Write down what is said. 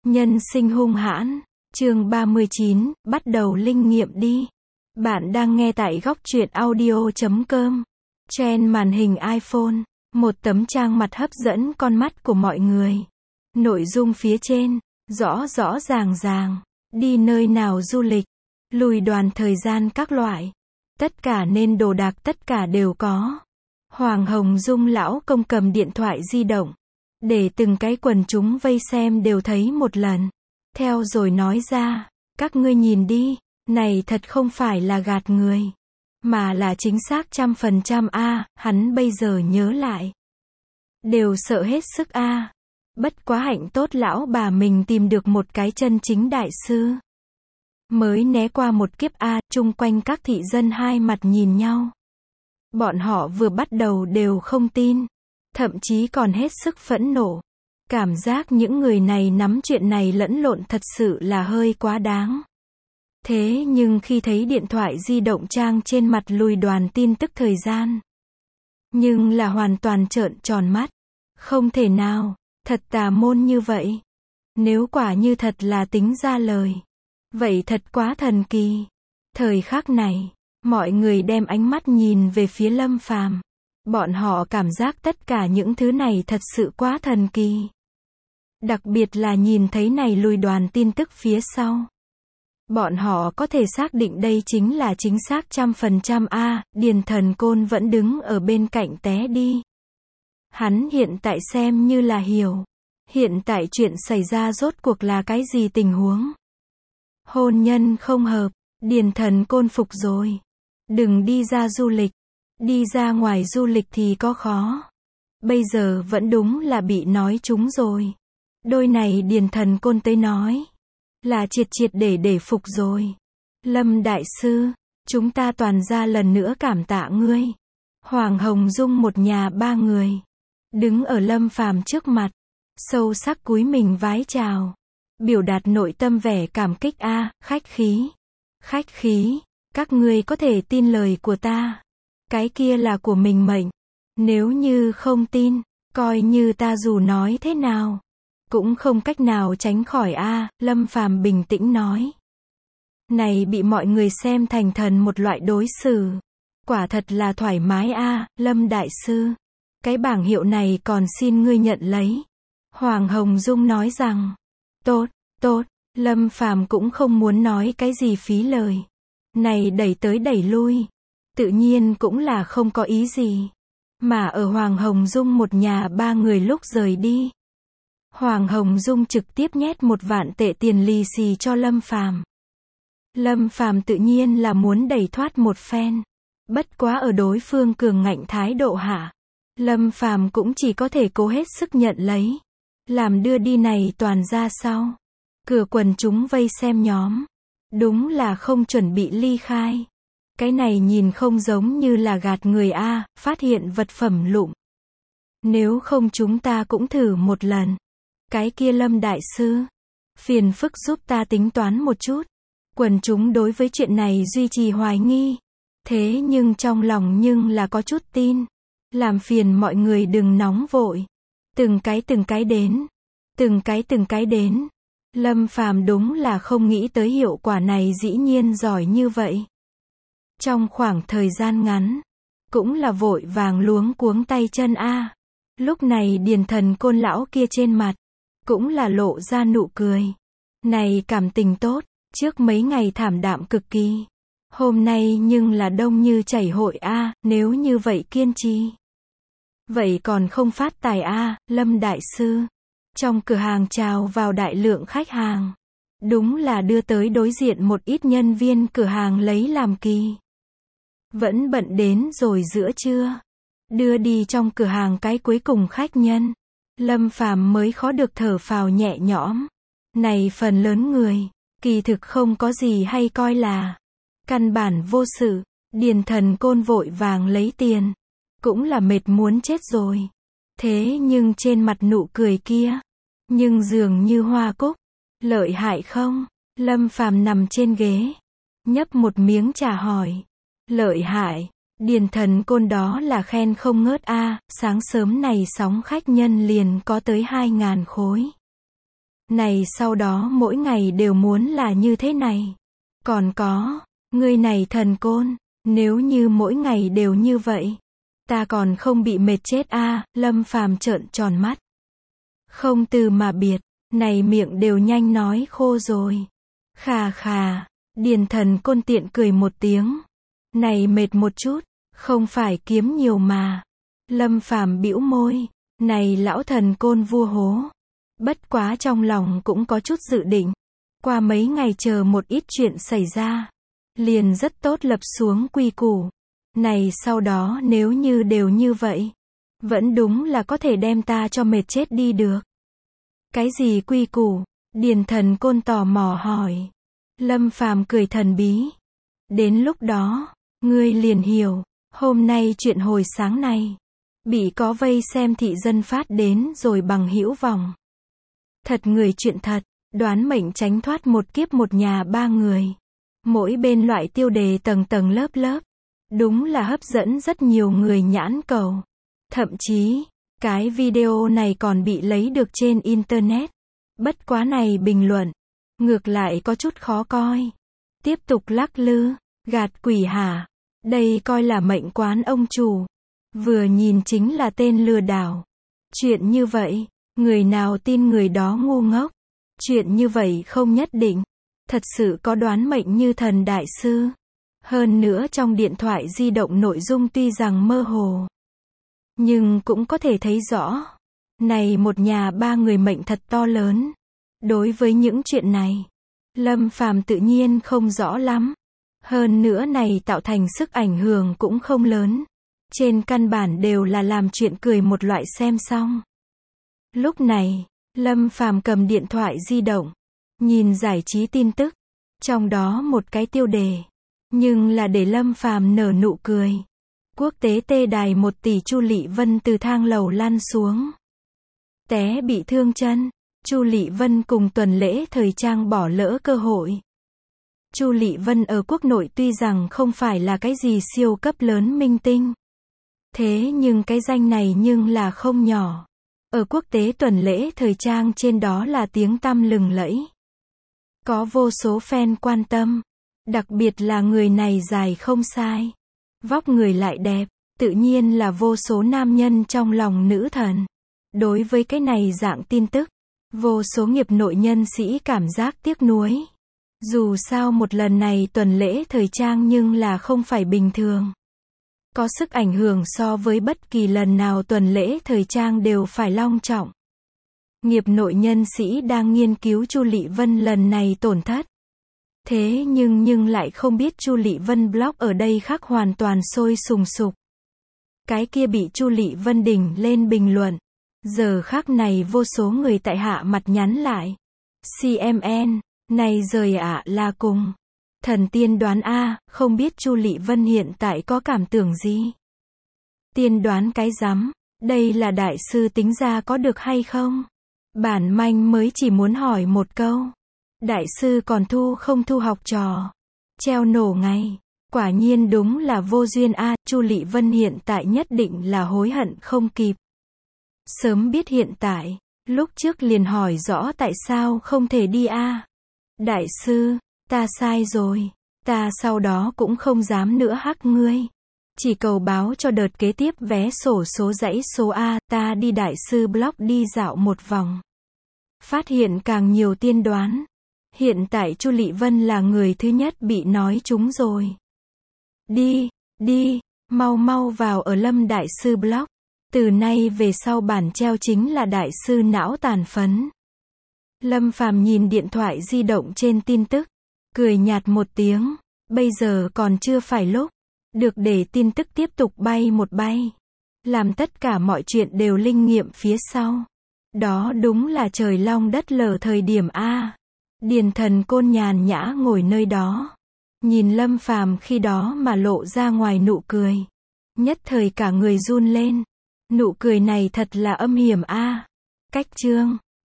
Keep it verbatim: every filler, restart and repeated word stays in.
Nhân sinh hung hãn, chương ba mươi chín, bắt đầu linh nghiệm đi. Bạn đang nghe tại góc truyện audio chấm com. Trên màn hình iPhone, một tấm trang mặt hấp dẫn con mắt của mọi người. Nội dung phía trên, rõ rõ ràng ràng, đi nơi nào du lịch, lùi đoàn thời gian các loại. Tất cả nên đồ đạc tất cả đều có. Hoàng Hồng Dung lão công cầm điện thoại di động, để từng cái quần chúng vây xem đều thấy một lần. Theo rồi nói ra, các ngươi nhìn đi, này thật không phải là gạt người, mà là chính xác trăm phần trăm a, hắn bây giờ nhớ lại. Đều sợ hết sức a. Bất quá hạnh tốt lão bà mình tìm được một cái chân chính đại sư. Mới né qua một kiếp a, chung quanh các thị dân hai mặt nhìn nhau. Bọn họ vừa bắt đầu đều không tin, thậm chí còn hết sức phẫn nộ. Cảm giác những người này nắm chuyện này lẫn lộn thật sự là hơi quá đáng. Thế nhưng khi thấy điện thoại di động trang trên mặt lùi đoàn tin tức thời gian, nhưng là hoàn toàn trợn tròn mắt. Không thể nào, thật tà môn như vậy. Nếu quả như thật là tính ra lời, vậy thật quá thần kỳ. Thời khắc này, mọi người đem ánh mắt nhìn về phía Lâm Phàm. Bọn họ cảm giác tất cả những thứ này thật sự quá thần kỳ. Đặc biệt là nhìn thấy này lùi đoàn tin tức phía sau. Bọn họ có thể xác định đây chính là chính xác trăm phần trăm a, Điền Thần Côn vẫn đứng ở bên cạnh té đi. Hắn hiện tại xem như là hiểu. Hiện tại chuyện xảy ra rốt cuộc là cái gì tình huống. Hôn nhân không hợp, Điền Thần Côn phục rồi. Đừng đi ra du lịch. Đi ra ngoài du lịch thì có khó. Bây giờ vẫn đúng là bị nói trúng rồi. Đôi này Điền Thần Côn tới nói, là triệt triệt để để phục rồi. Lâm Đại Sư, chúng ta toàn ra lần nữa cảm tạ ngươi. Hoàng Hồng Dung một nhà ba người, đứng ở Lâm Phàm trước mặt, sâu sắc cúi mình vái chào. Biểu đạt nội tâm vẻ cảm kích a, khách khí. Khách khí, các ngươi có thể tin lời của ta. Cái kia là của mình mệnh. Nếu như không tin, coi như ta dù nói thế nào, cũng không cách nào tránh khỏi a, Lâm Phàm bình tĩnh nói. Này bị mọi người xem thành thần một loại đối xử. Quả thật là thoải mái a, Lâm Đại Sư. Cái bảng hiệu này còn xin ngươi nhận lấy. Hoàng Hồng Dung nói rằng, tốt, tốt, Lâm Phàm cũng không muốn nói cái gì phí lời. Này đẩy tới đẩy lui, tự nhiên cũng là không có ý gì. Mà ở Hoàng Hồng Dung một nhà ba người lúc rời đi, Hoàng Hồng Dung trực tiếp nhét một vạn tệ tiền lì xì cho Lâm Phàm. Lâm Phàm tự nhiên là muốn đẩy thoát một phen. Bất quá ở đối phương cường ngạnh thái độ hạ, Lâm Phàm cũng chỉ có thể cố hết sức nhận lấy. Làm đưa đi này toàn ra sau. Cửa quần chúng vây xem nhóm. Đúng là không chuẩn bị ly khai. Cái này nhìn không giống như là gạt người a, phát hiện vật phẩm lụm. Nếu không chúng ta cũng thử một lần. Cái kia Lâm Đại Sư, phiền phức giúp ta tính toán một chút. Quần chúng đối với chuyện này duy trì hoài nghi. Thế nhưng trong lòng nhưng là có chút tin. Làm phiền mọi người đừng nóng vội. Từng cái từng cái đến. Từng cái từng cái đến. Lâm Phàm đúng là không nghĩ tới hiệu quả này dĩ nhiên giỏi như vậy. Trong khoảng thời gian ngắn, cũng là vội vàng luống cuống tay chân a. Lúc này Điền Thần Côn lão kia trên mặt, cũng là lộ ra nụ cười. Này cảm tình tốt, trước mấy ngày thảm đạm cực kỳ. Hôm nay nhưng là đông như chảy hội a, nếu như vậy kiên trì. Vậy còn không phát tài a, Lâm Đại Sư. Trong cửa hàng chào vào đại lượng khách hàng. Đúng là đưa tới đối diện một ít nhân viên cửa hàng lấy làm kỳ. Vẫn bận đến rồi giữa trưa. Đưa đi trong cửa hàng cái cuối cùng khách nhân. Lâm Phàm mới khó được thở phào nhẹ nhõm. Này phần lớn người, kỳ thực không có gì hay coi là. Căn bản vô sự, Điền Thần Côn vội vàng lấy tiền. Cũng là mệt muốn chết rồi. Thế nhưng trên mặt nụ cười kia, nhưng dường như hoa cúc. Lợi hại không? Lâm Phàm nằm trên ghế, nhấp một miếng trà hỏi. Lợi hại. Điền Thần Côn đó là khen không ngớt a, sáng sớm này sóng khách nhân liền có tới hai ngàn khối. Này sau đó mỗi ngày đều muốn là như thế này. Còn có, ngươi này thần côn, nếu như mỗi ngày đều như vậy, ta còn không bị mệt chết a à, Lâm Phàm trợn tròn mắt. Không từ mà biệt, này miệng đều nhanh nói khô rồi. Khà khà, Điền thần côn tiện cười một tiếng. Này mệt một chút, không phải kiếm nhiều mà. Lâm Phàm bĩu môi, này lão thần côn vua hố. Bất quá trong lòng cũng có chút dự định. Qua mấy ngày chờ một ít chuyện xảy ra, liền rất tốt lập xuống quy củ. Này sau đó nếu như đều như vậy, vẫn đúng là có thể đem ta cho mệt chết đi được. Cái gì quy củ? Điền thần côn tò mò hỏi. Lâm Phàm cười thần bí. Đến lúc đó, ngươi liền hiểu, hôm nay chuyện hồi sáng này, bị có vây xem thị dân phát đến rồi bằng hữu vòng. Thật người chuyện thật, đoán mệnh tránh thoát một kiếp một nhà ba người. Mỗi bên loại tiêu đề tầng tầng lớp lớp. Đúng là hấp dẫn rất nhiều người nhãn cầu. Thậm chí, cái video này còn bị lấy được trên Internet. Bất quá này bình luận, ngược lại có chút khó coi. Tiếp tục lắc lư, gạt quỷ hả? Đây coi là mệnh quán ông chủ. Vừa nhìn chính là tên lừa đảo. Chuyện như vậy, người nào tin người đó ngu ngốc. Chuyện như vậy không nhất định. Thật sự có đoán mệnh như thần đại sư. Hơn nữa trong điện thoại di động nội dung tuy rằng mơ hồ, nhưng cũng có thể thấy rõ. Này một nhà ba người mệnh thật to lớn. Đối với những chuyện này, Lâm Phàm tự nhiên không rõ lắm. Hơn nữa này tạo thành sức ảnh hưởng cũng không lớn. Trên căn bản đều là làm chuyện cười một loại xem xong. Lúc này, Lâm Phàm cầm điện thoại di động, nhìn giải trí tin tức. Trong đó một cái tiêu đề, nhưng là để Lâm Phàm nở nụ cười. Quốc tế tê đài một tỷ Chu Lệ Vân từ thang lầu lăn xuống. Té bị thương chân. Chu Lệ Vân cùng tuần lễ thời trang bỏ lỡ cơ hội. Chu Lệ Vân ở quốc nội tuy rằng không phải là cái gì siêu cấp lớn minh tinh. Thế nhưng cái danh này nhưng là không nhỏ. Ở quốc tế tuần lễ thời trang trên đó là tiếng tăm lừng lẫy. Có vô số fan quan tâm. Đặc biệt là người này dài không sai. Vóc người lại đẹp. Tự nhiên là vô số nam nhân trong lòng nữ thần. Đối với cái này dạng tin tức, vô số nghiệp nội nhân sĩ cảm giác tiếc nuối. Dù sao một lần này tuần lễ thời trang nhưng là không phải bình thường. Có sức ảnh hưởng so với bất kỳ lần nào tuần lễ thời trang đều phải long trọng. Nghiệp nội nhân sĩ đang nghiên cứu Chu Lệ Vân lần này tổn thất. Thế nhưng nhưng lại không biết Chu Lệ Vân blog ở đây khác hoàn toàn sôi sùng sục. Cái kia bị Chu Lệ Vân đỉnh lên bình luận. Giờ khắc này vô số người tại hạ mặt nhắn lại. xê em en, này rời ạ là cùng. Thần tiên đoán a, không biết Chu Lệ Vân hiện tại có cảm tưởng gì. Tiên đoán cái rắm, đây là đại sư tính ra có được hay không? Bản manh mới chỉ muốn hỏi một câu. Đại sư còn thu không thu học trò? Treo nổ ngay. Quả nhiên đúng là vô duyên a, Chu Lệ Vân hiện tại nhất định là hối hận không kịp. Sớm biết hiện tại, lúc trước liền hỏi rõ tại sao không thể đi a. Đại sư, ta sai rồi, ta sau đó cũng không dám nữa hắc ngươi. Chỉ cầu báo cho đợt kế tiếp vé sổ số dãy số A, ta đi đại sư blog đi dạo một vòng. Phát hiện càng nhiều tiên đoán. Hiện tại Chu Lệ Vân là người thứ nhất bị nói trúng rồi. Đi, đi, mau mau vào ở Lâm đại sư blog. Từ nay về sau bản treo chính là đại sư não tàn phấn. Lâm Phàm nhìn điện thoại di động trên tin tức, cười nhạt một tiếng, bây giờ còn chưa phải lúc, được để tin tức tiếp tục bay một bay. Làm tất cả mọi chuyện đều linh nghiệm phía sau. Đó đúng là trời long đất lở thời điểm A. Điền thần côn nhàn nhã ngồi nơi đó. Nhìn Lâm Phàm khi đó mà lộ ra ngoài nụ cười. Nhất thời cả người run lên. Nụ cười này thật là âm hiểm A. Cách chương